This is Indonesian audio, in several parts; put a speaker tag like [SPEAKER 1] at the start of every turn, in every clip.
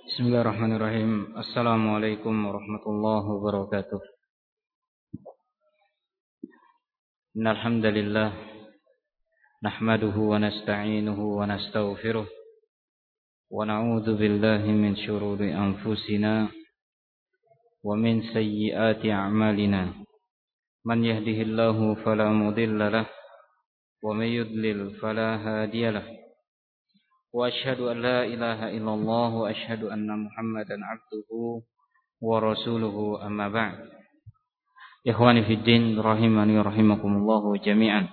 [SPEAKER 1] Bismillahirrahmanirrahim. Assalamualaikum warahmatullahi wabarakatuh. Innal hamdalillah nahmaduhu wa nasta'inuhu wa nastaghfiruh wa na'udzu billahi min shururi anfusina wa min sayyiati a'malina. Man yahdihillahu fala mudilla lahu wa may yudlil fala hadiya lahu. Wa asyhadu an la ilaha illallah wa asyhadu anna Muhammadan abduhu wa rasuluhu amma ba'd. Ikhwani fid din rahimani rahimakumullah jami'an.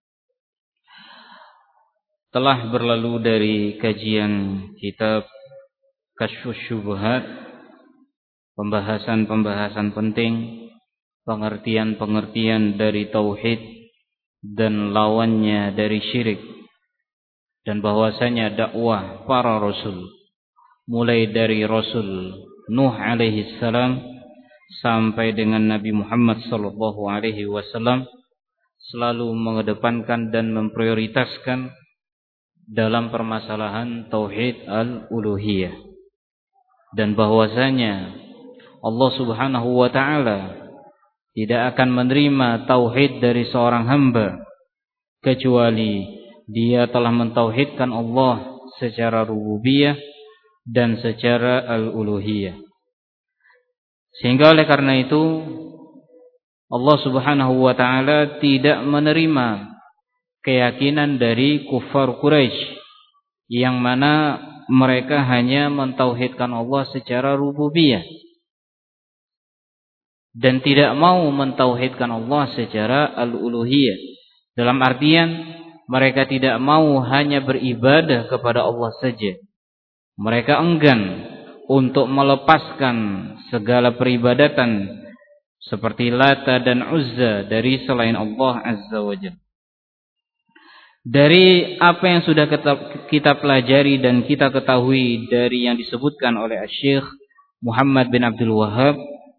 [SPEAKER 1] Telah berlalu dari kajian kitab Kasyfus Syubhat, pembahasan-pembahasan penting, pengertian-pengertian dari tauhid dan lawannya dari syirik, dan bahwasanya dakwah para rasul mulai dari Rasul Nuh alaihi salam sampai dengan Nabi Muhammad sallallahu alaihi wasallam selalu mengedepankan dan memprioritaskan dalam permasalahan tauhid al-uluhiyah, dan bahwasanya Allah Subhanahu wa taala tidak akan menerima tauhid dari seorang hamba kecuali dia telah mentauhidkan Allah secara rububiyah dan secara al-uluhiyah. Sehingga oleh karena itu Allah Subhanahu wa taala tidak menerima keyakinan dari kufar Quraisy yang mana mereka hanya mentauhidkan Allah secara rububiyah dan tidak mau mentauhidkan Allah secara al-uluhiyah. Dalam artian mereka tidak mau hanya beribadah kepada Allah saja. Mereka enggan untuk melepaskan segala peribadatan seperti Lata dan Uzza dari selain Allah Azza wa Jalla. Dari apa yang sudah kita pelajari dan kita ketahui dari yang disebutkan oleh Syekh Muhammad bin Abdul Wahhab,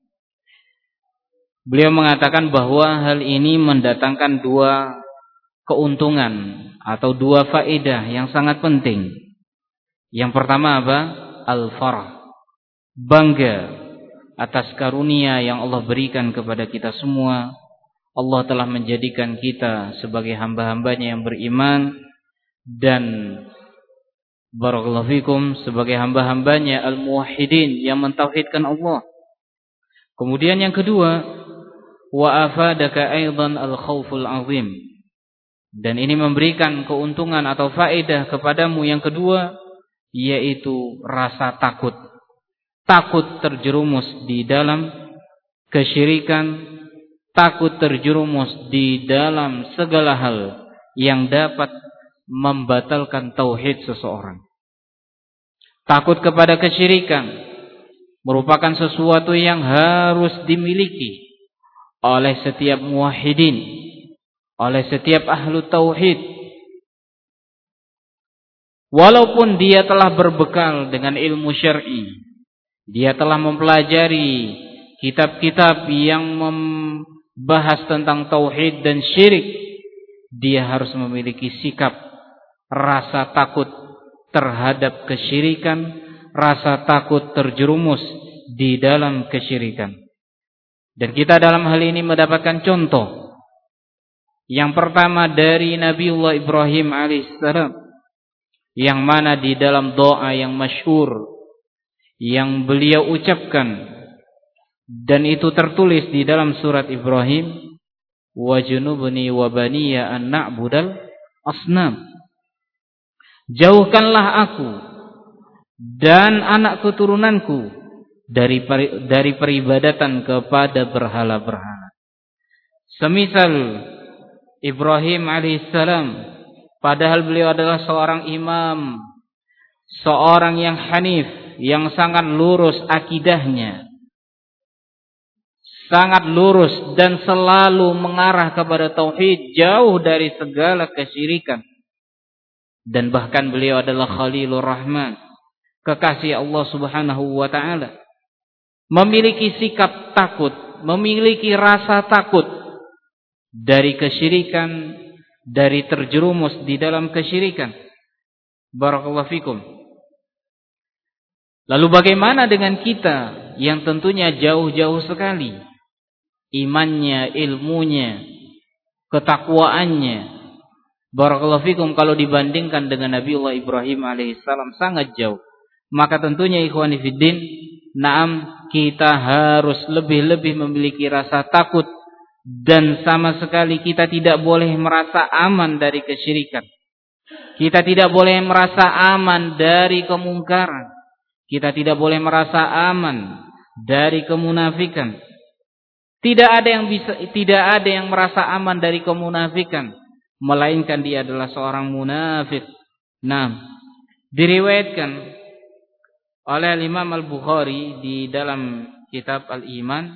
[SPEAKER 1] beliau mengatakan bahwa hal ini mendatangkan dua keuntungan atau dua faedah yang sangat penting. Yang pertama apa? Al-farah, bangga atas karunia yang Allah berikan kepada kita semua. Allah telah menjadikan kita sebagai hamba-hambanya yang beriman dan barakallahu fikum sebagai hamba-hambanya al-muwahhidin yang mentauhidkan Allah. Kemudian yang kedua, wa afadaka aidan al-khauful azim. Dan ini memberikan keuntungan atau faedah kepadamu yang kedua, yaitu rasa takut. Takut terjerumus di dalam kesyirikan, takut terjerumus di dalam segala hal yang dapat membatalkan tauhid seseorang. Takut kepada kesyirikan merupakan sesuatu yang harus dimiliki oleh setiap muwahhidin, oleh setiap ahlu tauhid. Walaupun dia telah berbekal dengan ilmu syar'i, dia telah mempelajari kitab-kitab yang membahas tentang tauhid dan syirik, dia harus memiliki sikap rasa takut terhadap kesyirikan, rasa takut terjerumus di dalam kesyirikan. Dan kita dalam hal ini mendapatkan contoh. Yang pertama dari Nabiullah Ibrahim alaihissalam, yang mana di dalam doa yang masyhur yang beliau ucapkan, dan itu tertulis di dalam surat Ibrahim, wajnubni wa baniya an na'budal asnam. Jauhkanlah aku dan anak keturunanku dari peribadatan kepada berhala-berhala. Semisal Ibrahim alaihissalam, padahal beliau adalah seorang imam, seorang yang hanif, yang sangat lurus akidahnya, sangat lurus dan selalu mengarah kepada tauhid, jauh dari segala kesyirikan. Dan bahkan beliau adalah Khalilur Rahman, kekasih Allah Subhanahu wa taala. Memiliki sikap takut, memiliki rasa takut dari kesyirikan, dari terjerumus di dalam kesyirikan. Barakallahu fikum. Lalu bagaimana dengan kita yang tentunya jauh-jauh sekali imannya, ilmunya, ketakwaannya. Barakallahu fikum, kalau dibandingkan dengan Nabiullah Ibrahim alaihissalam sangat jauh. Maka tentunya ikhwani fiddin, na'am, kita harus lebih-lebih memiliki rasa takut. Dan sama sekali kita tidak boleh merasa aman dari kesyirikan. Kita tidak boleh merasa aman dari kemungkaran. Kita tidak boleh merasa aman dari kemunafikan. Tidak ada yang merasa aman dari kemunafikan, melainkan dia adalah seorang munafik. Nah, diriwayatkan oleh Imam Al-Bukhari di dalam kitab Al-Iman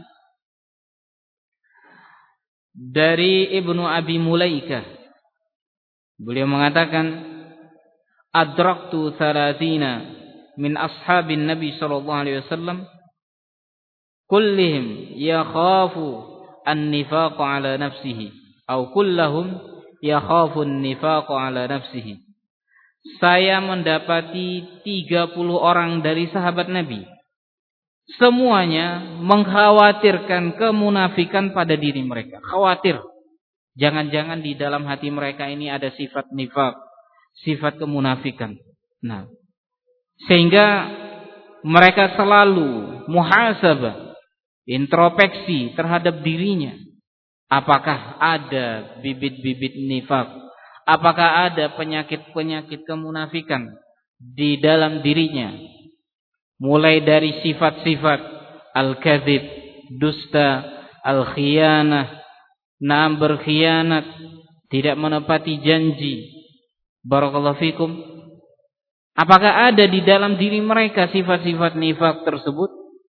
[SPEAKER 1] dari Ibnu Abi Mulaikah. Beliau mengatakan, adraktu 30 min ashabin Nabi sallallahu alaihi wasallam kullihim yakhafu an-nifaq ala nafsihi atau kullahum yakhafu an-nifaq ala nafsihi. Saya mendapati 30 orang dari sahabat Nabi. Semuanya mengkhawatirkan kemunafikan pada diri mereka. Khawatir. Jangan-jangan di dalam hati mereka ini ada sifat nifaq, sifat kemunafikan. Nah, sehingga mereka selalu muhasabah, introspeksi terhadap dirinya. Apakah ada bibit-bibit nifaq? Apakah ada penyakit-penyakit kemunafikan di dalam dirinya? Mulai dari sifat-sifat al-kadzib, dusta, al-khiyanah, naam berkhianat, tidak menepati janji. Barakallahu fikum. Apakah ada di dalam diri mereka sifat-sifat nifaq tersebut?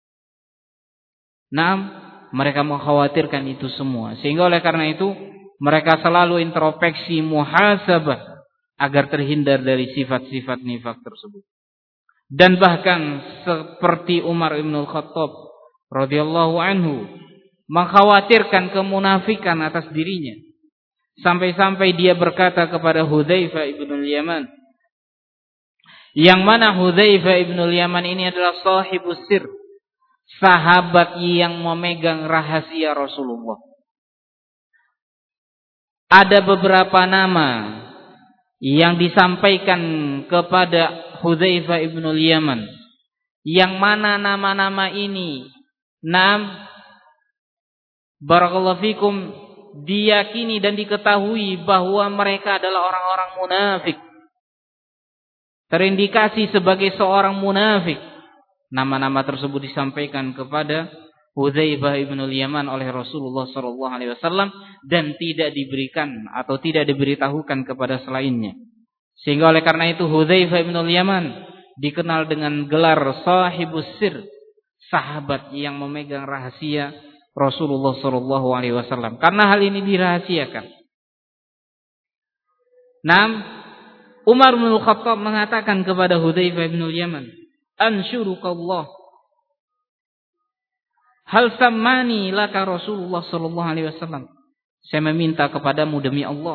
[SPEAKER 1] Naam, mereka mengkhawatirkan itu semua. Sehingga oleh karena itu mereka selalu introspeksi, muhasabah agar terhindar dari sifat-sifat nifaq tersebut. Dan bahkan seperti Umar ibn al-Khattab radhiyallahu anhu mengkhawatirkan kemunafikan atas dirinya. Sampai-sampai dia berkata kepada Hudzaifah ibn al-Yaman, yang mana Hudzaifah ibn al-Yaman ini adalah sahibus sir, sahabat yang memegang rahasia Rasulullah. Ada beberapa nama yang disampaikan kepada Hudzaifah ibn al-Yaman, yang mana nama-nama ini barakallahu fikum diyakini dan diketahui bahwa mereka adalah orang-orang munafik, terindikasi sebagai seorang munafik. Nama-nama tersebut disampaikan kepada Hudzaifah ibn al-Yaman oleh Rasulullah sallallahu alaihi wasallam dan tidak diberikan atau tidak diberitahukan kepada selainnya. Sehingga oleh karena itu Hudzaifah ibn al-Yaman dikenal dengan gelar sahibus sir, sahabat yang memegang rahasia Rasulullah sallallahu alaihi wasallam. Karena hal ini dirahasiakan. Umar bin Khattab mengatakan kepada Hudzaifah bin al-Yaman, "Anshurukallah. Hal sammani laka Rasulullah sallallahu alaihi wasallam." Saya meminta kepadamu demi Allah.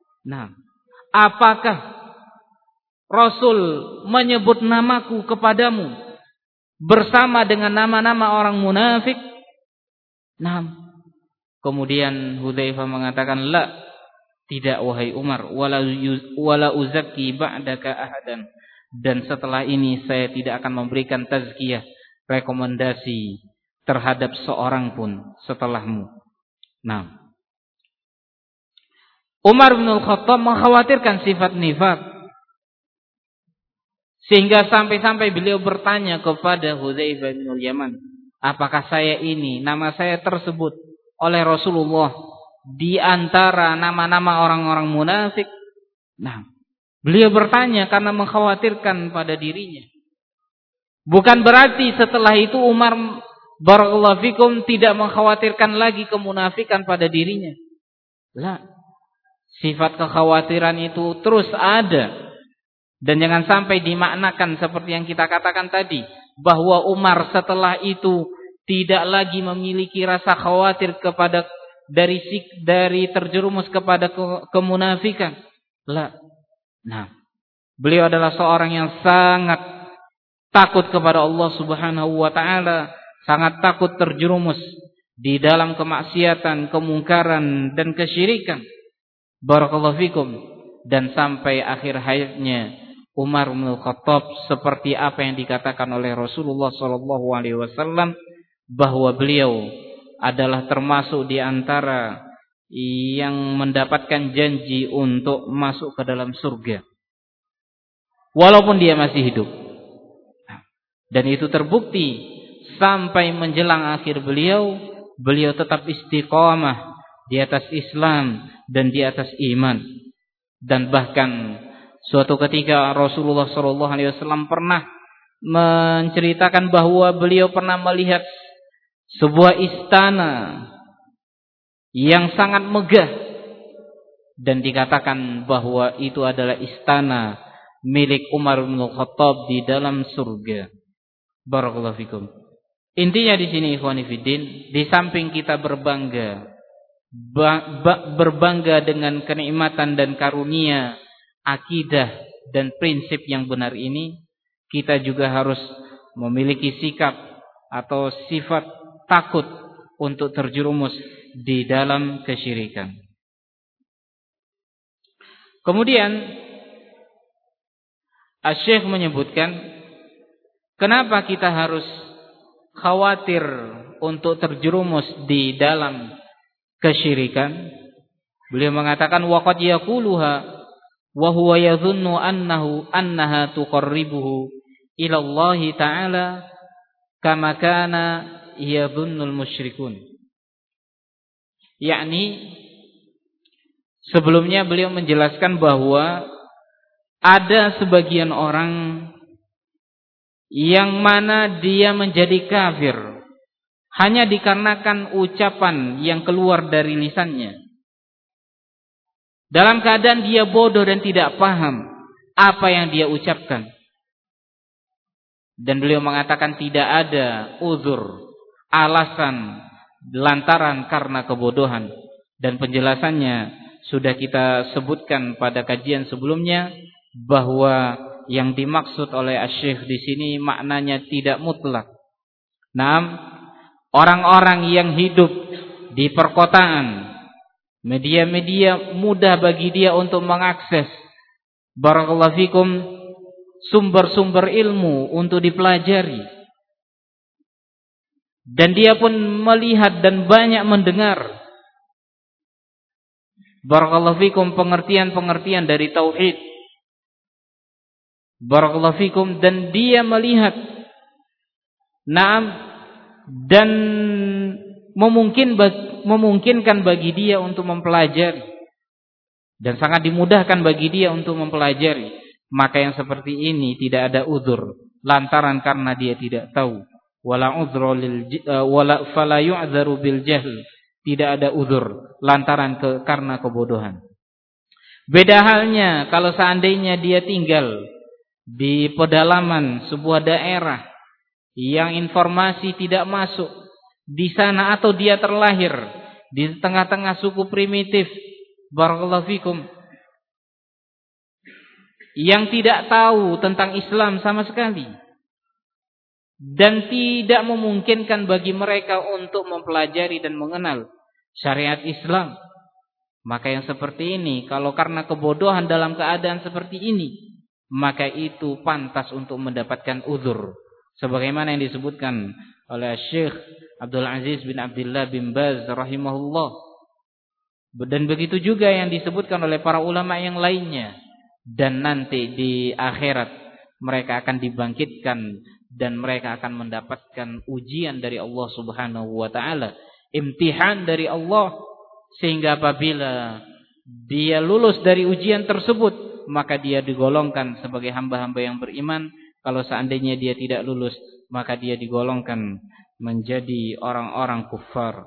[SPEAKER 1] Apakah Rasul menyebut namaku kepadamu bersama dengan nama-nama orang munafik? Kemudian Hudzaifah mengatakan, "La, tidak wahai Umar, wala uzakki ba'daka ahadan." Dan setelah ini saya tidak akan memberikan tazkiyah, rekomendasi terhadap seorang pun setelahmu. Umar bin Khattab mengkhawatirkan sifat nifaq, sehingga sampai-sampai beliau bertanya kepada Hudzaifah bin al-Yaman, apakah saya ini, nama saya tersebut oleh Rasulullah di antara nama-nama orang-orang munafik? Beliau bertanya karena mengkhawatirkan pada dirinya. Bukan berarti setelah itu Umar barakallahu fikum tidak mengkhawatirkan lagi kemunafikan pada dirinya. Sifat kekhawatiran itu terus ada. Dan jangan sampai dimaknakan seperti yang kita katakan tadi, bahwa Umar setelah itu tidak lagi memiliki rasa khawatir kepada dari terjerumus kepada kemunafikan. Beliau adalah seorang yang sangat takut kepada Allah Subhanahu wa taala, sangat takut terjerumus di dalam kemaksiatan, kemungkaran dan kesyirikan. Barakallahu fikum. Dan sampai akhir hayatnya Umar bin Khattab seperti apa yang dikatakan oleh Rasulullah sallallahu alaihi wasallam, bahwa beliau adalah termasuk di antara yang mendapatkan janji untuk masuk ke dalam surga walaupun dia masih hidup. Dan itu terbukti sampai menjelang akhir beliau tetap istiqamah di atas Islam dan di atas iman. Dan bahkan suatu ketika Rasulullah sallallahu alaihi wasallam pernah menceritakan bahwa beliau pernah melihat sebuah istana yang sangat megah, dan dikatakan bahwa itu adalah istana milik Umar bin Khattab di dalam surga. Barakallahu fikum. Intinya di sini ikhwani fiddin, di samping kita berbangga dengan kenikmatan dan karunia akidah dan prinsip yang benar ini, kita juga harus memiliki sikap atau sifat takut untuk terjerumus di dalam kesyirikan. Kemudian Asy-Syaikh menyebutkan, kenapa kita harus khawatir untuk terjerumus di dalam kesyirikan? Beliau mengatakan, waqad yaquluha wa huwa yadhunnu annaha tuqarribuhu ila Allah Ta'ala kama kana yadhunnul musyrikun. Yakni sebelumnya beliau menjelaskan bahwa ada sebagian orang yang mana dia menjadi kafir hanya dikarenakan ucapan yang keluar dari lisannya, dalam keadaan dia bodoh dan tidak paham apa yang dia ucapkan. Dan beliau mengatakan tidak ada uzur, alasan lantaran karena kebodohan. Dan penjelasannya sudah kita sebutkan pada kajian sebelumnya, bahwa yang dimaksud oleh Asy-Syaikh di sini maknanya tidak mutlak. Naam, orang-orang yang hidup di perkotaan, media-media mudah bagi dia untuk mengakses, barakallahu fikum, sumber-sumber ilmu untuk dipelajari. Dan dia pun melihat dan banyak mendengar, barakallahu fikum, pengertian-pengertian dari tauhid. Barakallahu fikum, dan dia melihat dan memungkinkan bagi dia untuk mempelajari, dan sangat dimudahkan bagi dia untuk mempelajari. Maka yang seperti ini tidak ada uzur lantaran karena dia tidak tahu. Fala yu'dzaru bil jahl. Tidak ada uzur lantaran karena kebodohan. Beda halnya kalau seandainya dia tinggal di pedalaman sebuah daerah yang informasi tidak masuk di sana, atau dia terlahir di tengah-tengah suku primitif, barakallahu fikum, yang tidak tahu tentang Islam sama sekali, dan tidak memungkinkan bagi mereka untuk mempelajari dan mengenal syariat Islam. Maka yang seperti ini, kalau karena kebodohan dalam keadaan seperti ini, maka itu pantas untuk mendapatkan uzur, sebagaimana yang disebutkan oleh Syekh Abdul Aziz bin Abdullah bin Baz rahimahullah. Dan begitu juga yang disebutkan oleh para ulama yang lainnya. Dan nanti di akhirat mereka akan dibangkitkan dan mereka akan mendapatkan ujian dari Allah Subhanahu wa taala, imtihan dari Allah, sehingga apabila dia lulus dari ujian tersebut, maka dia digolongkan sebagai hamba-hamba yang beriman. Kalau seandainya dia tidak lulus, maka dia digolongkan menjadi orang-orang kufar.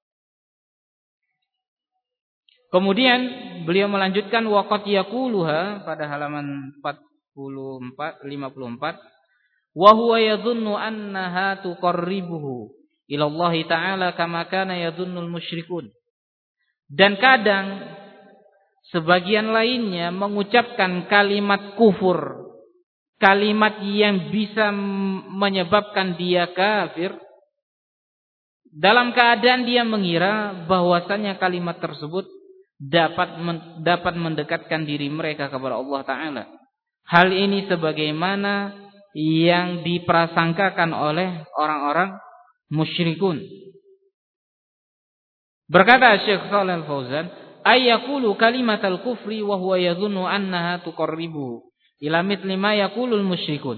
[SPEAKER 1] Kemudian beliau melanjutkan, waqad yaquluha pada halaman 54 wa huwa yadhunnu annaha tuqarribuhu ila Allah Ta'ala kama kana yadhunnul musyrikun. Dan kadang sebagian lainnya mengucapkan kalimat kufur, kalimat yang bisa menyebabkan dia kafir, dalam keadaan dia mengira bahwasanya kalimat tersebut dapat mendekatkan diri mereka kepada Allah Ta'ala. Hal ini sebagaimana yang diprasangkakan oleh orang-orang musyrikun. Berkata Syekh Shalal Al-Fauzan, ayyakulu kalimatal kufri wa huwa yadhunnu annaha tuqarribuhu ila mithli ma yaqulul musyrikun.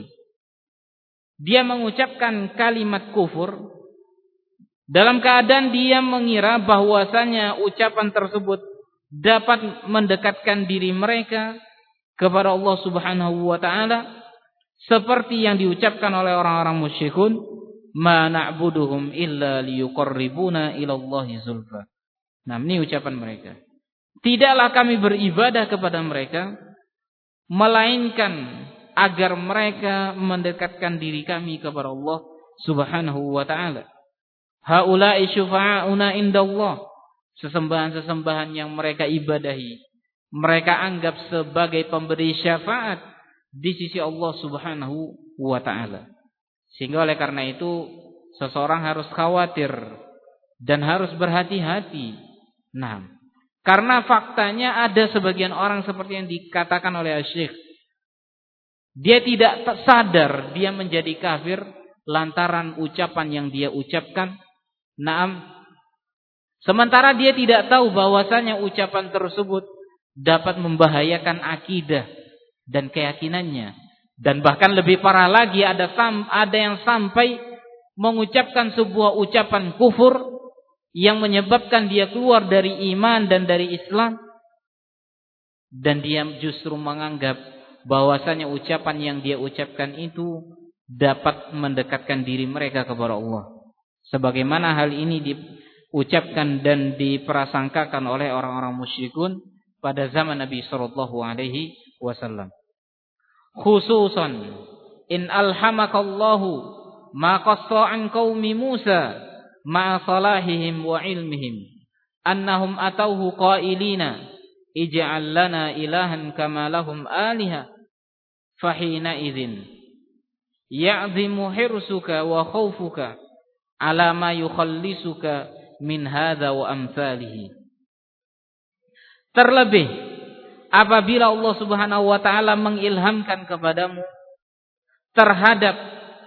[SPEAKER 1] Dia mengucapkan kalimat kufur dalam keadaan dia mengira bahwasanya ucapan tersebut dapat mendekatkan diri mereka kepada Allah Subhanahu wa taala, seperti yang diucapkan oleh orang-orang musyrikun, ma na'buduhum illa liyuqarribuna ila Allahi zulfa. Nah, ini ucapan mereka. Tidaklah kami beribadah kepada mereka melainkan agar mereka mendekatkan diri kami kepada Allah Subhanahu wa taala. Haula'i syufa'auna indallah. Sesembahan-sesembahan yang mereka ibadahi, mereka anggap sebagai pemberi syafaat di sisi Allah Subhanahu wa taala. Sehingga oleh karena itu seseorang harus khawatir dan harus berhati-hati. Nah, karena faktanya ada sebagian orang seperti yang dikatakan oleh Syekh, dia tidak sadar dia menjadi kafir lantaran ucapan yang dia ucapkan. Naam, sementara dia tidak tahu bahwasanya ucapan tersebut dapat membahayakan akidah dan keyakinannya. Dan bahkan lebih parah lagi, ada yang sampai mengucapkan sebuah ucapan kufur yang menyebabkan dia keluar dari iman dan dari Islam. Dan dia justru menganggap bahwasanya ucapan yang dia ucapkan itu dapat mendekatkan diri mereka kepada Allah. Sebagaimana hal ini diucapkan dan diprasangkakan oleh orang-orang musyrikun pada zaman Nabi sallallahu alaihi wasallam. Khususan in alhamakallahu ma qassa an qaumi Musa ma salahihim wa ilmihim annahum atauhu qailina ij'al lana ilahan kama lahum aliha fahina idzin ya'zimu hirsuka wa khawfuka ala ma yukhallisuka min hadza wa amsalihi. Terlebih apabila Allah Subhanahu wa taala mengilhamkan kepadamu terhadap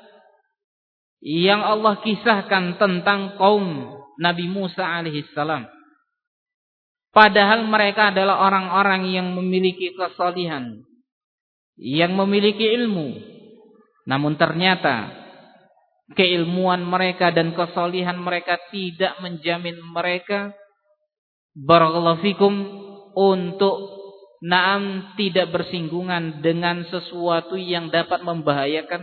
[SPEAKER 1] yang Allah kisahkan tentang kaum Nabi Musa alaihissalam, padahal mereka adalah orang-orang yang memiliki kesalihan, yang memiliki ilmu, namun ternyata keilmuan mereka dan kesalihan mereka tidak menjamin mereka barakallahu fikum untuk tidak bersinggungan dengan sesuatu yang dapat membahayakan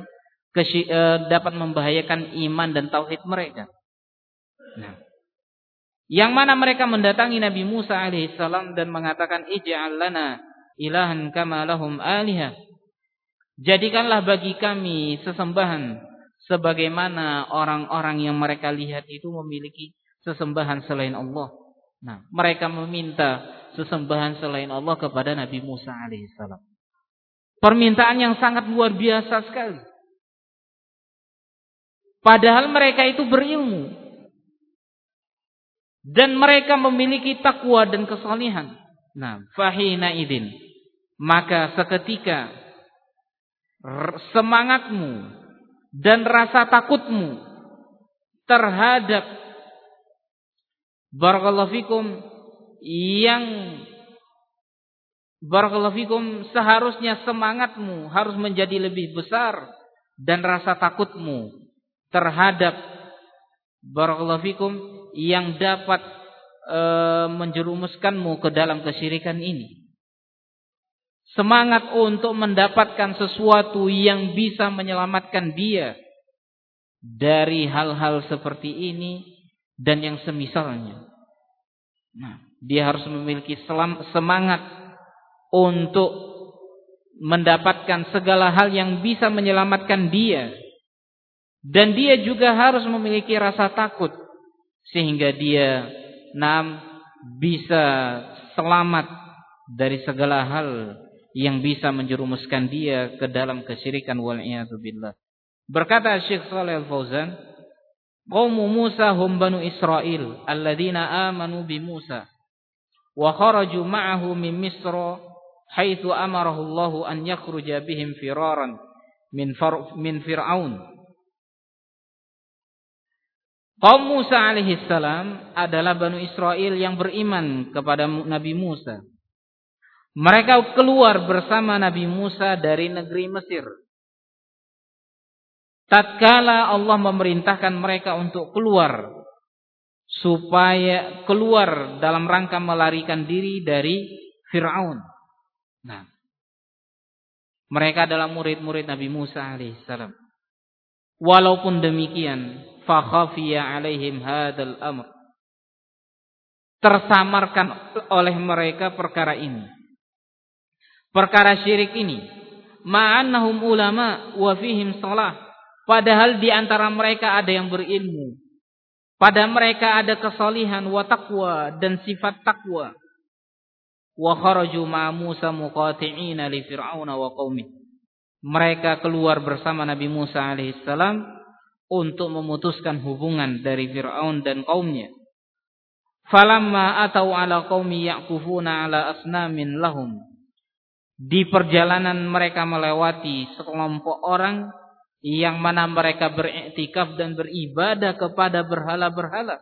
[SPEAKER 1] iman dan tauhid mereka. Nah, yang mana mereka mendatangi Nabi Musa alaihissalam dan mengatakan ij'al lana ilahan kama lahum aliha. Jadikanlah bagi kami sesembahan sebagaimana orang-orang yang mereka lihat itu memiliki sesembahan selain Allah. Nah, mereka meminta sesembahan selain Allah kepada Nabi Musa alaihissalam. Permintaan yang sangat luar biasa sekali. Padahal mereka itu berilmu dan mereka memiliki takwa dan kesalihan. Nah, fahina idin, maka seketika semangatmu dan rasa takutmu terhadap barakallahu fikum seharusnya semangatmu harus menjadi lebih besar dan rasa takutmu terhadap barakallahu fikum yang dapat menjerumuskanmu ke dalam kesyirikan ini. Semangat untuk mendapatkan sesuatu yang bisa menyelamatkan dia dari hal-hal seperti ini dan yang semisalnya. Nah, dia harus memiliki semangat untuk mendapatkan segala hal yang bisa menyelamatkan dia. Dan dia juga harus memiliki rasa takut sehingga dia bisa selamat dari segala hal yang bisa menjerumuskan dia ke dalam kesyirikan wal iyadu billah. Berkata Syekh Shalih Al-Fauzan, qaumu Musa hum banu Israil alladzina amanu bi Musa wa kharaju ma'ahu min Misra haitsu amarahu Allah an yakhruja bihim firaran min Fir'aun. Kaum Musa alaihi salam adalah Banu Israel yang beriman kepada Nabi Musa. Mereka keluar bersama Nabi Musa dari negeri Mesir. Tatkala Allah memerintahkan mereka untuk keluar, supaya keluar dalam rangka melarikan diri dari Fir'aun. Nah, mereka adalah murid-murid Nabi Musa alaihissalam. Walaupun demikian, fa khafiya alaihim hadzal amr. Tersamarkan oleh mereka perkara ini. Perkara syirik ini. Ma'annahum ulama wa fihim shalah. Padahal di antara mereka ada yang berilmu. Pada mereka ada kesalihan wa taqwa dan sifat takwa. Wa kharaju ma'a Musa muqati'ina li Fir'auna wa qaumih. Mereka keluar bersama Nabi Musa alaihissalam untuk memutuskan hubungan dari Fir'aun dan kaumnya. Falamma atau ala qaumi ya'kufuna ala asnamin lahum. Di perjalanan mereka melewati sekelompok orang yang mana mereka beriktikaf dan beribadah kepada berhala-berhala.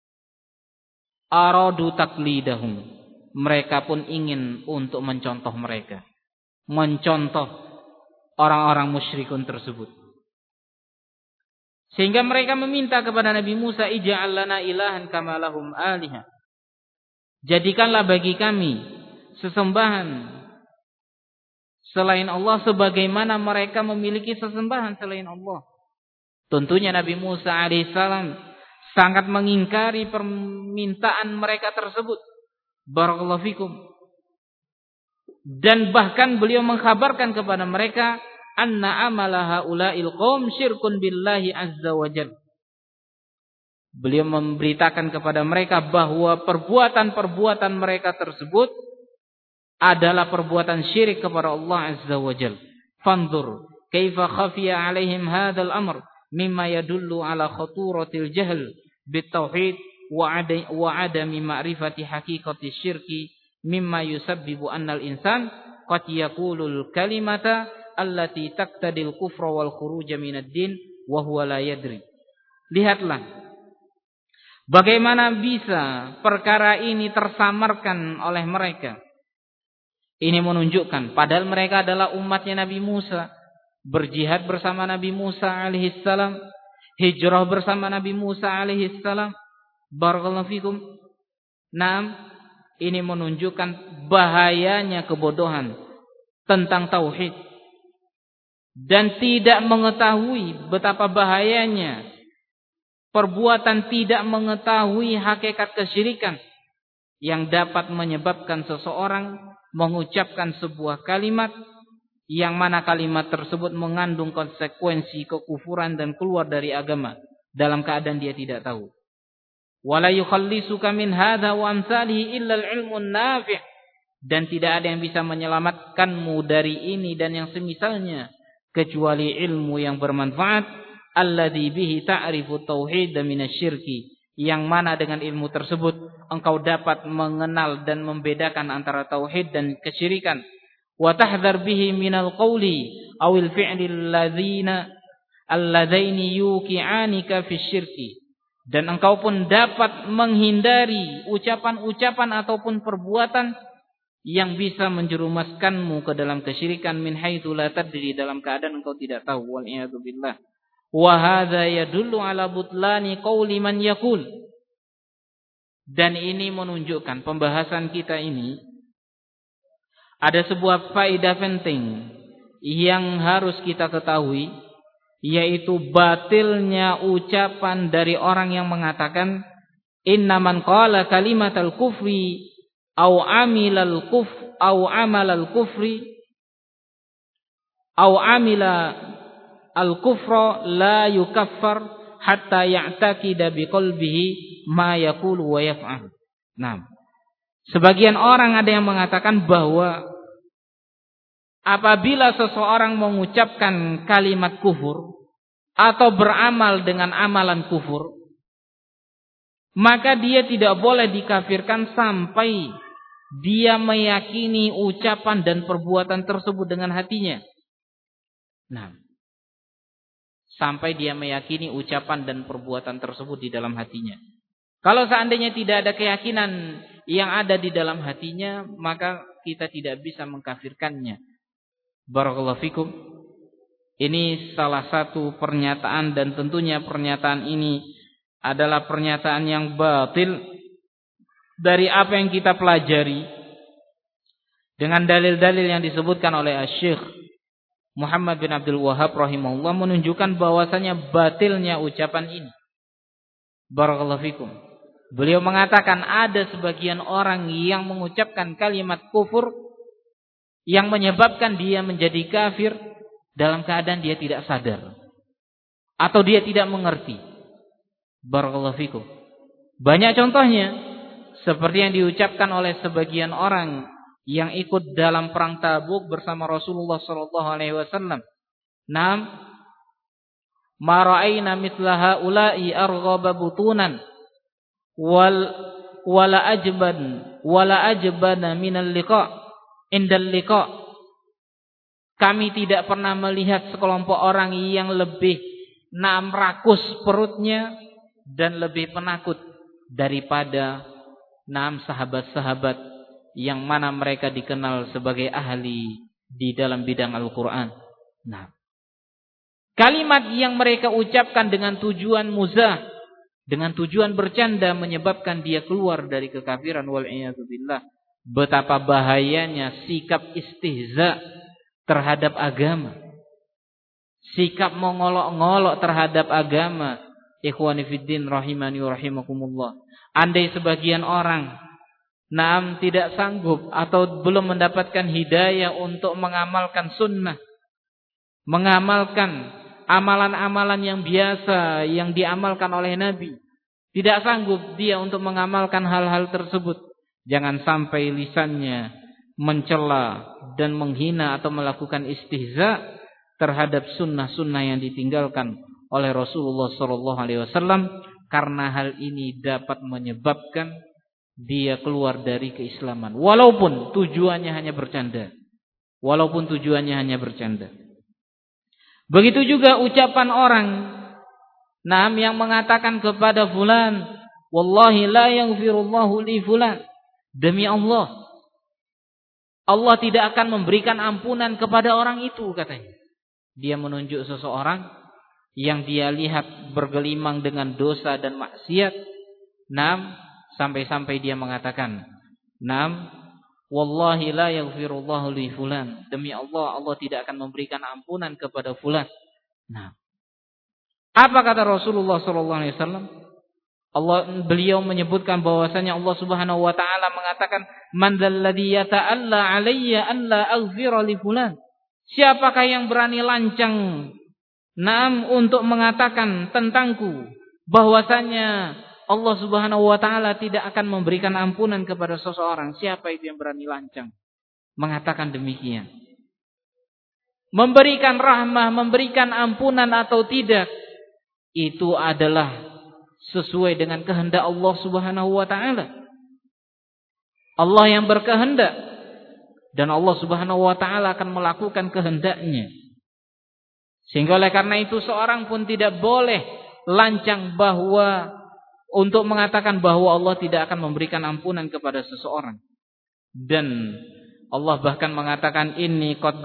[SPEAKER 1] Aradu taklidahum. Mereka pun ingin untuk mencontoh mereka. Mencontoh orang-orang musyrikun tersebut. Sehingga mereka meminta kepada Nabi Musa, ij'al lana ilahan kama lahum aliha. Jadikanlah bagi kami sesembahan selain Allah sebagaimana mereka memiliki sesembahan selain Allah. Tentunya Nabi Musa alaihissalam sangat mengingkari permintaan mereka tersebut. Barakallahu fikum. Dan bahkan beliau mengkhabarkan kepada mereka anna amala haula'il qaum syirkun billahi azza wa jalla. Beliau memberitakan kepada mereka bahwa perbuatan-perbuatan mereka tersebut adalah perbuatan syirik kepada Allah azza wa jalla. Fanzur kaifa khafiya alaihim hadzal amr mimma yadullu ala khaturatil jahl bitauhid wa adami ma'rifati haqiqati syirki mimma yusabbibu annal insan qad yaqulul kalimata allati taqtadil kufra wal khuruja minad din wa huwa la yadri. Lihatlah bagaimana bisa perkara ini tersamarkan oleh mereka. Ini menunjukkan padahal mereka adalah umatnya Nabi Musa, berjihad bersama Nabi Musa alaihissalam, hijrah bersama Nabi Musa alaihissalam. Barakallahu fikum. Naam, ini menunjukkan bahayanya kebodohan tentang tauhid dan tidak mengetahui betapa bahayanya perbuatan tidak mengetahui hakikat kesyirikan yang dapat menyebabkan seseorang mengucapkan sebuah kalimat yang mana kalimat tersebut mengandung konsekuensi kekufuran dan keluar dari agama dalam keadaan dia tidak tahu. Wala yukhallisuka min hadza wa amsalihi illa al-ilmun nafi'. Dan tidak ada yang bisa menyelamatkanmu dari ini dan yang semisalnya kecuali ilmu yang bermanfaat alladzi bihi ta'rifu tauhid minasyirki, yang mana dengan ilmu tersebut engkau dapat mengenal dan membedakan antara tauhid dan kesyirikan. Wa tahdhar bihi minal qawli awil fi'li alladzaini yuqi'anika fi syirki. Dan engkau pun dapat menghindari ucapan-ucapan ataupun perbuatan yang bisa menjerumuskanmu ke dalam kesyirikan min haitsu la tadri, dalam keadaan engkau tidak tahu. Wal iyadu billah. Wa hadza yadullu ala butlani qauli man yaqul. Dan ini menunjukkan pembahasan kita ini ada sebuah faedah penting yang harus kita ketahui, yaitu batilnya ucapan dari orang yang mengatakan innaman qala kalimatal kufri au amilal kufri au amila al-kufra la yukaffar hatta ya'taqida biqalbihi ma yaqulu wa yaf'al. Nah, sebagian orang ada yang mengatakan bahwa apabila seseorang mengucapkan kalimat kufur atau beramal dengan amalan kufur, maka dia tidak boleh dikafirkan sampai dia meyakini ucapan dan perbuatan tersebut dengan hatinya. Nah, sampai dia meyakini ucapan dan perbuatan tersebut di dalam hatinya. Kalau seandainya tidak ada keyakinan yang ada di dalam hatinya, maka kita tidak bisa mengkafirkannya. Barakallahu fikum. Ini salah satu pernyataan, dan tentunya pernyataan ini adalah pernyataan yang batil dari apa yang kita pelajari dengan dalil-dalil yang disebutkan oleh Syekh Muhammad bin Abdul Wahhab rahimahullah, menunjukkan bahwasanya batilnya ucapan ini. Barakallahu fikum. Beliau mengatakan ada sebagian orang yang mengucapkan kalimat kufur yang menyebabkan dia menjadi kafir dalam keadaan dia tidak sadar atau dia tidak mengerti. Barakallahu fikum. Banyak contohnya seperti yang diucapkan oleh sebagian orang yang ikut dalam perang Tabuk bersama Rasulullah sallallahu alaihi wasallam. Naam, ma ra'ayna mithla haula'i arghaba butunan wala ajbana minal liqa indal liqa. Kami tidak pernah melihat sekelompok orang yang lebih rakus perutnya dan lebih penakut daripada sahabat-sahabat yang mana mereka dikenal sebagai ahli di dalam bidang Al-Quran. Nah, kalimat yang mereka ucapkan dengan tujuan muzah, dengan tujuan bercanda, menyebabkan dia keluar dari kekafiran. Wal'iyadzubillah. Betapa bahayanya sikap istihza terhadap agama, sikap mengolok-ngolok terhadap agama. Ikhwani fiddin rahimani wa rahimakumullah. Andai sebagian orang tidak sanggup atau belum mendapatkan hidayah untuk mengamalkan sunnah, mengamalkan amalan-amalan yang biasa yang diamalkan oleh Nabi, tidak sanggup dia untuk mengamalkan hal-hal tersebut, jangan sampai lisannya mencela dan menghina atau melakukan istihza terhadap sunnah-sunnah yang ditinggalkan oleh Rasulullah SAW, karena hal ini dapat menyebabkan dia keluar dari keislaman, walaupun tujuannya hanya bercanda. Begitu juga ucapan orang yang mengatakan kepada fulan, wallahi la yaghfirullahu li fulan, demi Allah, Allah tidak akan memberikan ampunan kepada orang itu, katanya. Dia menunjuk seseorang yang dia lihat bergelimang dengan dosa dan maksiat, sampai-sampai dia mengatakan, wallahi la yaghfirullahu li fulan, demi Allah, Allah tidak akan memberikan ampunan kepada fulan. Apa kata Rasulullah sallallahu alaihi wasallam? Beliau menyebutkan bahwasanya Allah Subhanahu wa taala mengatakan, man dzalladzi yata'alla 'alayya an la aghfira li fulan. Siapakah yang berani lancang untuk mengatakan tentangku bahwasanya Allah Subhanahu wa taala tidak akan memberikan ampunan kepada seseorang? Siapa itu yang berani lancang mengatakan demikian? Memberikan rahmah, memberikan ampunan atau tidak, itu adalah sesuai dengan kehendak Allah Subhanahu wa taala. Allah yang berkehendak, dan Allah Subhanahu wa taala akan melakukan kehendaknya. Sehingga oleh karena itu seorang pun tidak boleh lancang bahwa untuk mengatakan bahwa Allah tidak akan memberikan ampunan kepada seseorang. Dan Allah bahkan mengatakan, inni qad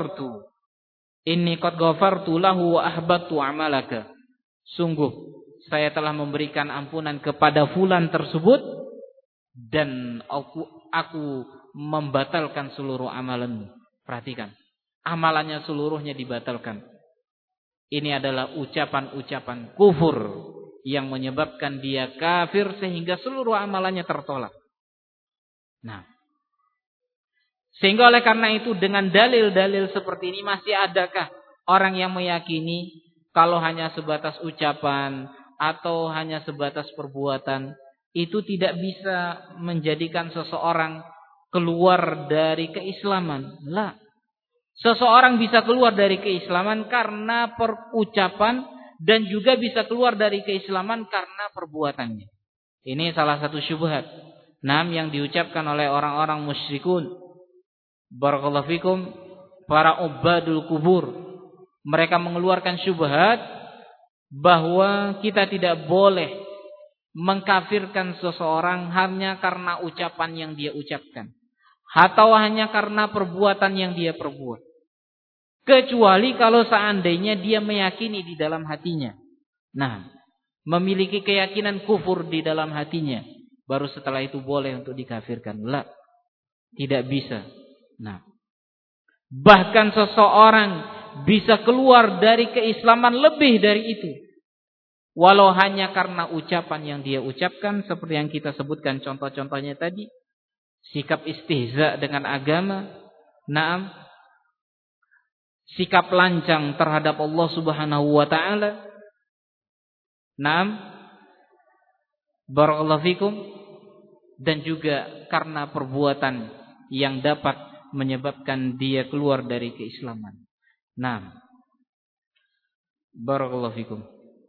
[SPEAKER 1] ghafartu lahu wa ahbattu amalaka. Sungguh saya telah memberikan ampunan kepada fulan tersebut dan aku membatalkan seluruh amalanmu. Perhatikan, amalannya seluruhnya dibatalkan. Ini adalah ucapan-ucapan kufur yang menyebabkan dia kafir sehingga seluruh amalannya tertolak. Sehingga oleh karena itu dengan dalil-dalil seperti ini, masih adakah orang yang meyakini kalau hanya sebatas ucapan atau hanya sebatas perbuatan itu tidak bisa menjadikan seseorang keluar dari keislaman? La. Seseorang bisa keluar dari keislaman karena perucapan dan juga bisa keluar dari keislaman karena perbuatannya. Ini salah satu syubhat yang diucapkan oleh orang-orang musyrikun. Barakallahu fikum, para ubadul kubur. Mereka mengeluarkan syubhat bahwa kita tidak boleh mengkafirkan seseorang hanya karena ucapan yang dia ucapkan, atau hanya karena perbuatan yang dia perbuat, kecuali kalau seandainya dia meyakini di dalam hatinya. Memiliki keyakinan kufur di dalam hatinya, baru setelah itu boleh untuk dikafirkan. Tidak bisa. Bahkan seseorang bisa keluar dari keislaman lebih dari itu, walau hanya karena ucapan yang dia ucapkan, seperti yang kita sebutkan contoh-contohnya tadi. Sikap istihza dengan agama, sikap lancang terhadap Allah Subhanahu wa taala. Barakallahu fikum, dan juga karena perbuatan yang dapat menyebabkan dia keluar dari keislaman. Barakallahu fikum.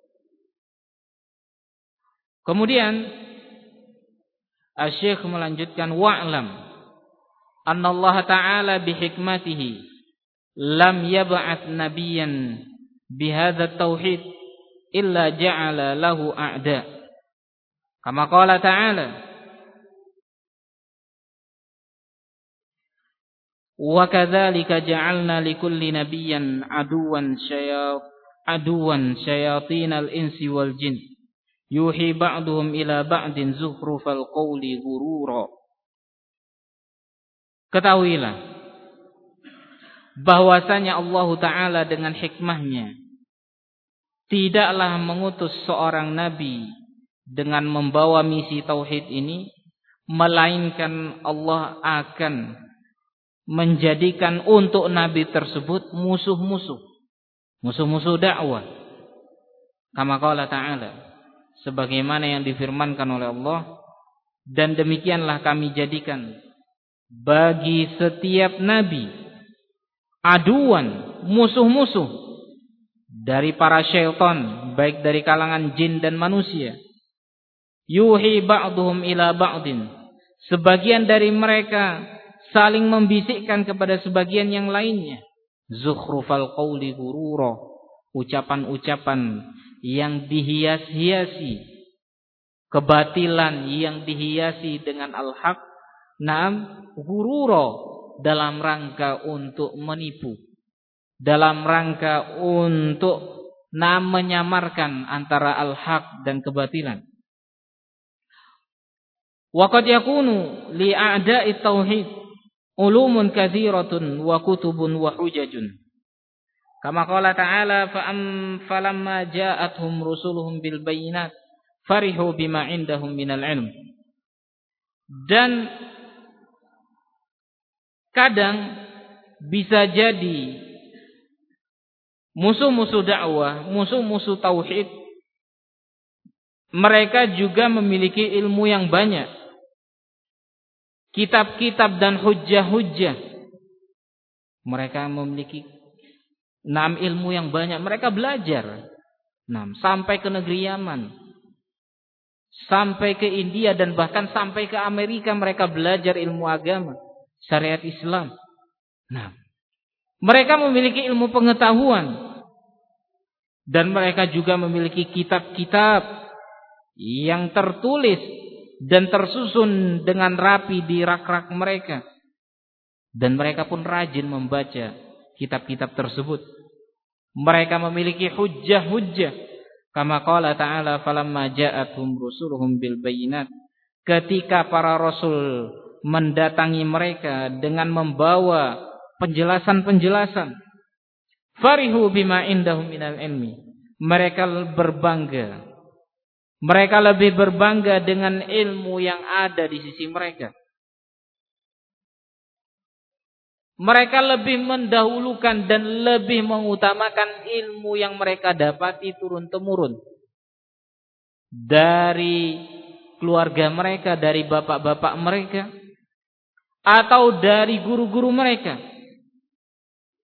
[SPEAKER 1] Kemudian Asy-Syaikh melanjutkan, wa'lam anna Allah Ta'ala bihikmatihi lam yab'ats nabiyyan bihadza tauhid illa ja'ala lahu a'da. Kama qala ta'ala, wa kadzalika ja'alna likulli nabiyyin aduwan syayatinal insi wal jin yuhi ba'duhum ila ba'din zukhrufal qawli ghurura. Ketahuilah bahwasanya Allah Ta'ala dengan hikmahnya tidaklah mengutus seorang nabi dengan membawa misi tauhid ini, melainkan Allah akan menjadikan untuk nabi tersebut musuh-musuh dakwah. Kama qala ta'ala, sebagaimana yang difirmankan oleh Allah, dan demikianlah kami jadikan bagi setiap nabi aduan, musuh-musuh dari para syaitan, baik dari kalangan jin dan manusia. Yuhi ba'duhum ila ba'din, sebagian dari mereka saling membisikkan kepada sebagian yang lainnya. Zukhrufal qawli ghurura, ucapan-ucapan yang dihias-hiasi kebatilan, yang dihiasi dengan al-haq, ghurura, dalam rangka untuk menipu, dalam rangka untuk menyamarkan antara al-haq dan kebatilan. Wa qad yakunu li a'da'i tauhid ulumun katsiratun wa kutubun wa hujajun. Kama qala ta'ala, falamma ja'atuhum rusuluhum bil bayyinat farihu bima 'indahum minal 'ilm. Dan kadang bisa jadi musuh-musuh dakwah, musuh-musuh tauhid, mereka juga memiliki ilmu yang banyak, kitab-kitab dan hujjah-hujjah. Mereka memiliki ilmu yang banyak. Mereka belajar sampai ke negeri Yaman, sampai ke India, dan bahkan sampai ke Amerika. Mereka belajar ilmu agama, syariat Islam. Mereka memiliki ilmu pengetahuan, dan mereka juga memiliki kitab-kitab yang tertulis dan tersusun dengan rapi di rak-rak mereka. Dan mereka pun rajin membaca kitab-kitab tersebut. Mereka memiliki hujjah-hujjah. Kama qala ta'ala, falamma ja'atuhum rusuluhum bil bayyinat. Ketika para rasul mendatangi mereka dengan membawa penjelasan-penjelasan, farihu bima indahum minal ilmi. Mereka berbangga. Mereka lebih berbangga dengan ilmu yang ada di sisi mereka. Mereka lebih mendahulukan dan lebih mengutamakan ilmu yang mereka dapati turun-temurun dari keluarga mereka, dari bapak-bapak mereka, atau dari guru-guru mereka.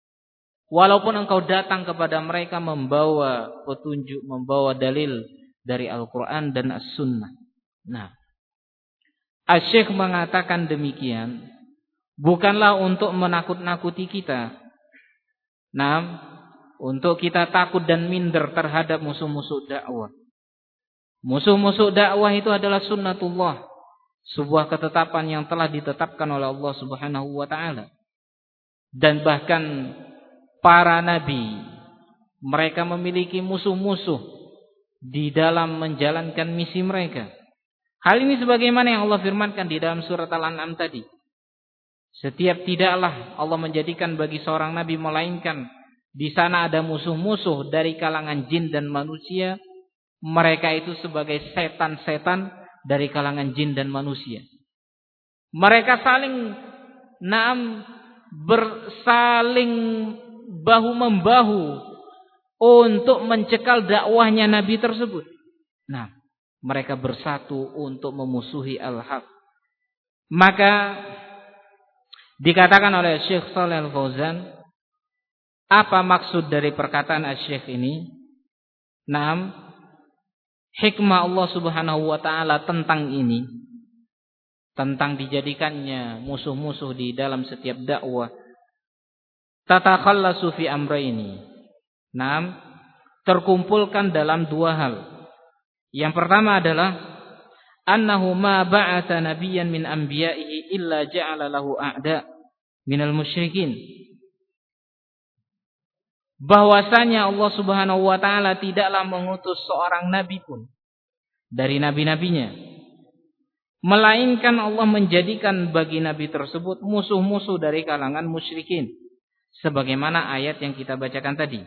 [SPEAKER 1] Walaupun engkau datang kepada mereka membawa petunjuk, membawa dalil dari Al-Quran dan As-Sunnah. Nah, Asy-Syaikh mengatakan demikian bukanlah untuk menakut-nakuti kita. Nah, untuk kita takut dan minder terhadap musuh-musuh dakwah. Musuh-musuh dakwah itu adalah sunnatullah, sebuah ketetapan yang telah ditetapkan oleh Allah Subhanahu wa taala. Dan bahkan para nabi, mereka memiliki musuh-musuh di dalam menjalankan misi mereka. Hal ini sebagaimana yang Allah firmankan di dalam surat Al-An'am tadi. Setiap tidaklah Allah menjadikan bagi seorang nabi melainkan di sana ada musuh-musuh dari kalangan jin dan manusia. Mereka itu sebagai setan-setan dari kalangan jin dan manusia. Mereka saling bersaling bahu-membahu untuk mencekal dakwahnya nabi tersebut. Nah, mereka bersatu untuk memusuhi al-haq. Maka dikatakan oleh Syekh Shalih Al-Fauzan, apa maksud dari perkataan Syekh ini? Hikmah Allah Subhanahu wa taala tentang ini, tentang dijadikannya musuh-musuh di dalam setiap dakwah. Tatakhallasu fi amrayni. Terkumpulkan dalam dua hal. Yang pertama adalah annahu ma ba'atha nabiyyan min anbiya'ihi illa ja'ala lahu a'da minal musyrikin. Bahwasanya Allah Subhanahu wa taala tidaklah mengutus seorang nabi pun dari nabi-nabinya, melainkan Allah menjadikan bagi nabi tersebut musuh-musuh dari kalangan musyrikin, sebagaimana ayat yang kita bacakan tadi.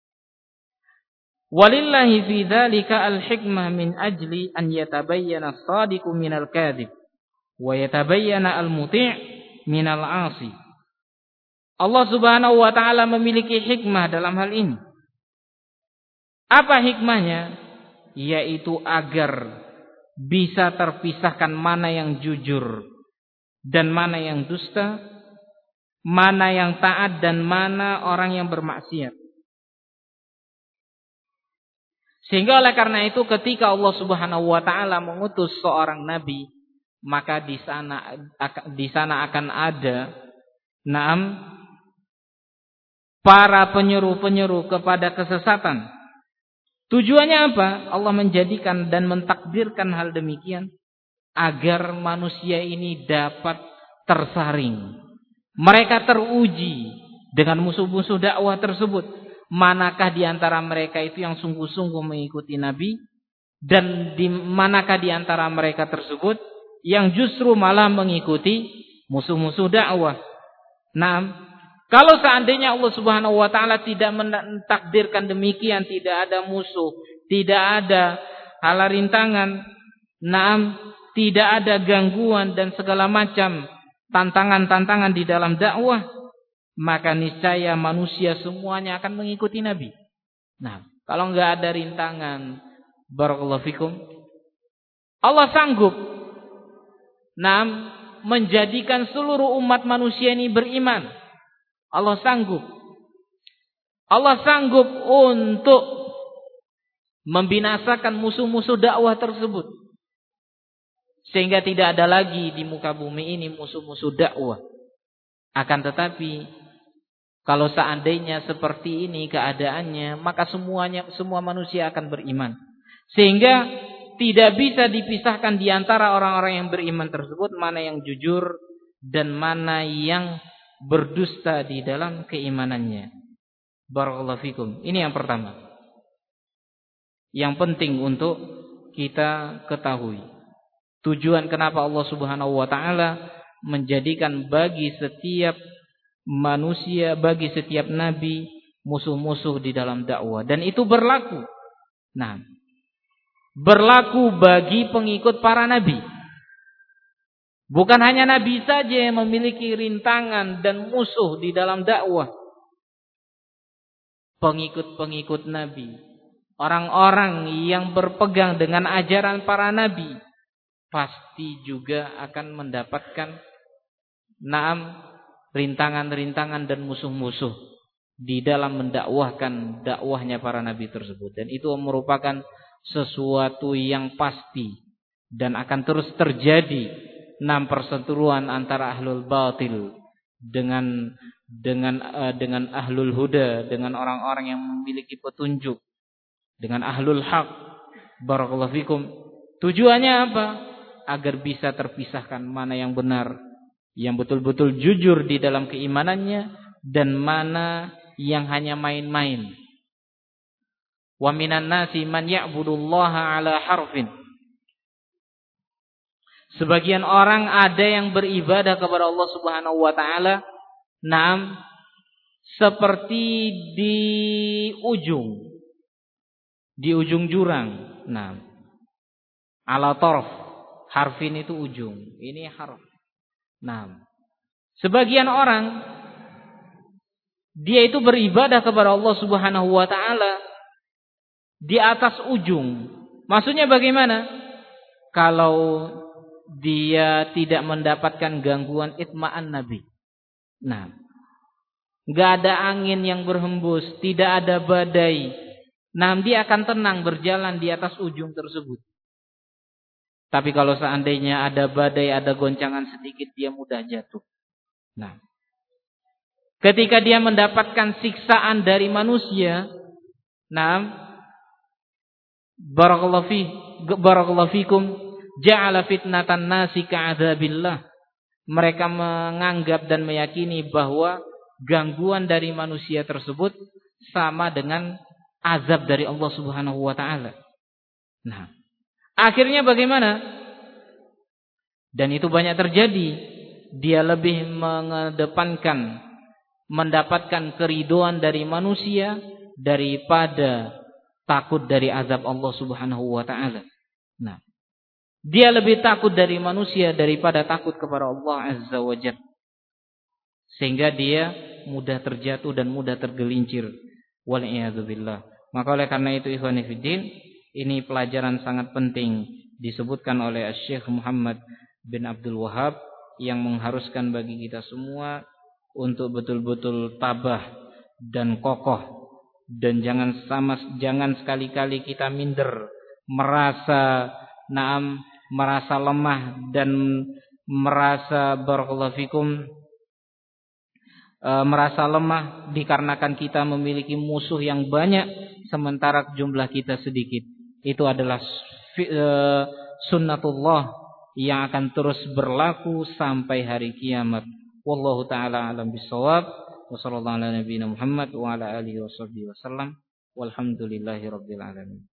[SPEAKER 1] Walillahi fi dzalika al-hikmah min ajli an yatabayyana as-sadiqu minal kadhib wa yatabayyana al-muti' minal 'asi. Allah Subhanahu wa taala memiliki hikmah dalam hal ini. Apa hikmahnya? Yaitu agar bisa terpisahkan mana yang jujur dan mana yang dusta, mana yang taat dan mana orang yang bermaksiat. Sehingga oleh karena itu ketika Allah Subhanahu wa taala mengutus seorang nabi, maka di sana akan ada para penyeru-penyeru kepada kesesatan. Tujuannya apa? Allah menjadikan dan mentakdirkan hal demikian agar manusia ini dapat tersaring. Mereka teruji dengan musuh-musuh dakwah tersebut. Manakah di antara mereka itu yang sungguh-sungguh mengikuti Nabi, dan di manakah di antara mereka tersebut yang justru malah mengikuti musuh-musuh dakwah. Nah, kalau seandainya Allah Subhanahu wa taala tidak mentakdirkan demikian, tidak ada musuh, tidak ada hala rintangan, tidak ada gangguan dan segala macam tantangan-tantangan di dalam dakwah, maka niscaya manusia semuanya akan mengikuti Nabi. Nah, kalau enggak ada rintangan, barakallahu fikum, Allah sanggup menjadikan seluruh umat manusia ini beriman. Allah sanggup. Allah sanggup untuk membinasakan musuh-musuh dakwah tersebut. Sehingga tidak ada lagi di muka bumi ini musuh-musuh dakwah. Akan tetapi kalau seandainya seperti ini keadaannya, maka semua manusia akan beriman. Sehingga tidak bisa dipisahkan di antara orang-orang yang beriman tersebut mana yang jujur dan mana yang berdusta di dalam keimanannya. Barakallahu fikum. Ini yang pertama. Yang penting untuk kita ketahui. Tujuan kenapa Allah Subhanahu wa taala menjadikan bagi setiap manusia, bagi setiap nabi musuh-musuh di dalam dakwah, dan itu berlaku. Nah, berlaku bagi pengikut para nabi. Bukan hanya nabi saja yang memiliki rintangan dan musuh di dalam dakwah. Pengikut-pengikut nabi, orang-orang yang berpegang dengan ajaran para nabi, pasti juga akan mendapatkan rintangan-rintangan dan musuh-musuh. di dalam mendakwahkan dakwahnya para nabi tersebut, dan itu merupakan sesuatu yang pasti dan akan terus terjadi. Perseteruan antara ahlul batil dengan ahlul huda, dengan orang-orang yang memiliki petunjuk, dengan ahlul haq. Barakallahu fikum. Tujuannya apa? Agar bisa terpisahkan mana yang benar, yang betul-betul jujur di dalam keimanannya, dan mana yang hanya main-main. Wa minan nasi man ya'budullaha ala harfin. Sebagian orang ada yang beribadah kepada Allah Subhanahu wa taala, seperti di ujung jurang. Ala tarf. Harfin itu ujung, ini harf. Sebagian orang dia itu beribadah kepada Allah Subhanahu wa taala di atas ujung. Maksudnya bagaimana? Kalau dia tidak mendapatkan gangguan itma'an Nabi. Enggak ada angin yang berhembus, tidak ada badai. Dia akan tenang berjalan di atas ujung tersebut. Tapi kalau seandainya ada badai, ada goncangan sedikit, dia mudah jatuh. Ketika dia mendapatkan siksaan dari manusia, barakallahu fikum, ja'ala fitnatan nasi ka'adzabillah. Mereka menganggap dan meyakini bahwa gangguan dari manusia tersebut sama dengan azab dari Allah Subhanahu wa taala. Akhirnya bagaimana? Dan itu banyak terjadi. Dia lebih mengedepankan mendapatkan keridhaan dari manusia daripada takut dari azab Allah Subhanahu wa taala. Dia lebih takut dari manusia daripada takut kepada Allah Azza wa Jalla. Sehingga dia mudah terjatuh dan mudah tergelincir. Wal iyadzu billah. Maka oleh karena itu ikhwani fiddin, ini pelajaran sangat penting disebutkan oleh Syekh Muhammad bin Abdul Wahhab yang mengharuskan bagi kita semua untuk betul-betul tabah dan kokoh, dan jangan sekali-kali kita minder, merasa lemah dan merasa barakallahu fikum merasa lemah dikarenakan kita memiliki musuh yang banyak sementara jumlah kita sedikit. Itu adalah sunnatullah yang akan terus berlaku sampai hari kiamat. Wallahu taala alam bisawab. Wa sallallahu ala nabiyyina Muhammad wa ala alihi washabbihi wasallam. Walhamdulillahirabbil alamin.